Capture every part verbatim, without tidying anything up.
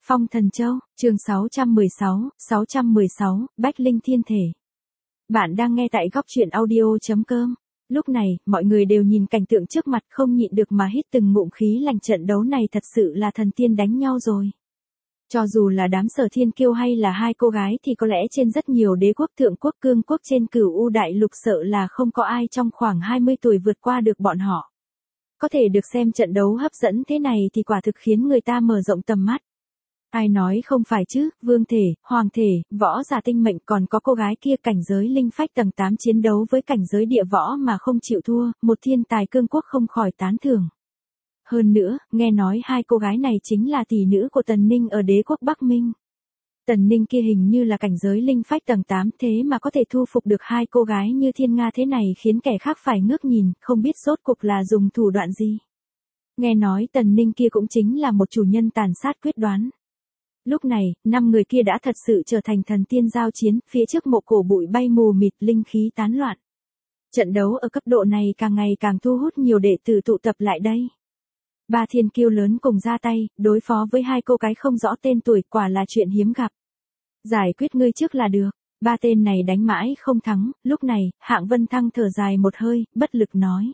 Phong Thần Châu, chương sáu trăm mười sáu, sáu trăm mười sáu, Bách Linh Thiên Thể. Bạn đang nghe tại góc truyện audio chấm com. Lúc này, mọi người đều nhìn cảnh tượng trước mặt không nhịn được mà hít từng ngụm khí lạnh, trận đấu này thật sự là thần tiên đánh nhau rồi. Cho dù là đám Sở Thiên Kiêu hay là hai cô gái thì có lẽ trên rất nhiều đế quốc, thượng quốc, cương quốc trên Cửu U Đại Lục sợ là không có ai trong khoảng hai mươi tuổi vượt qua được bọn họ. Có thể được xem trận đấu hấp dẫn thế này thì quả thực khiến người ta mở rộng tầm mắt. Ai nói không phải chứ, vương thể, hoàng thể, võ giả tinh mệnh, còn có cô gái kia cảnh giới linh phách tầng tám chiến đấu với cảnh giới địa võ mà không chịu thua, một thiên tài cương quốc không khỏi tán thưởng. Hơn nữa, nghe nói hai cô gái này chính là tỷ nữ của Tần Ninh ở đế quốc Bắc Minh. Tần Ninh kia hình như là cảnh giới linh phách tầng tám, thế mà có thể thu phục được hai cô gái như Thiên Nga thế này khiến kẻ khác phải ngước nhìn, không biết rốt cuộc là dùng thủ đoạn gì. Nghe nói Tần Ninh kia cũng chính là một chủ nhân tàn sát quyết đoán. Lúc này, năm người kia đã thật sự trở thành thần tiên giao chiến, phía trước mộ cổ bụi bay mù mịt, linh khí tán loạn. Trận đấu ở cấp độ này càng ngày càng thu hút nhiều đệ tử tụ tập lại đây. Ba thiên kiêu lớn cùng ra tay, đối phó với hai cô gái không rõ tên tuổi, quả là chuyện hiếm gặp. Giải quyết ngươi trước là được. Ba tên này đánh mãi không thắng, lúc này, Hạng Vân Thăng thở dài một hơi, bất lực nói.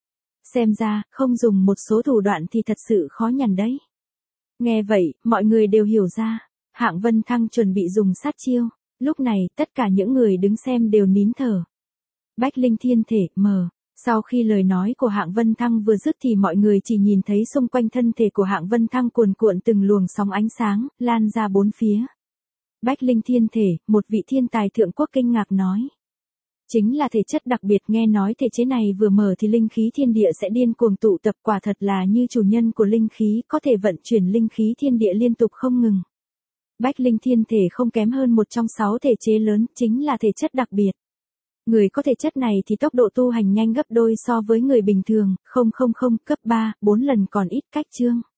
Xem ra, không dùng một số thủ đoạn thì thật sự khó nhằn đấy. Nghe vậy, mọi người đều hiểu ra. Hạng Vân Thăng chuẩn bị dùng sát chiêu. Lúc này, tất cả những người đứng xem đều nín thở. Bách Linh Thiên Thể, mờ. Sau khi lời nói của Hạng Vân Thăng vừa dứt thì mọi người chỉ nhìn thấy xung quanh thân thể của Hạng Vân Thăng cuồn cuộn từng luồng sóng ánh sáng, lan ra bốn phía. Bách Linh Thiên Thể, một vị thiên tài thượng quốc kinh ngạc nói. Chính là thể chất đặc biệt, nghe nói thể chế này vừa mở thì linh khí thiên địa sẽ điên cuồng tụ tập, quả thật là như chủ nhân của linh khí, có thể vận chuyển linh khí thiên địa liên tục không ngừng. Bách Linh Thiên Thể không kém hơn một trong sáu thể chế lớn, chính là thể chất đặc biệt. Người có thể chất này thì tốc độ tu hành nhanh gấp đôi so với người bình thường, không không không, cấp ba, bốn lần còn ít cách chương.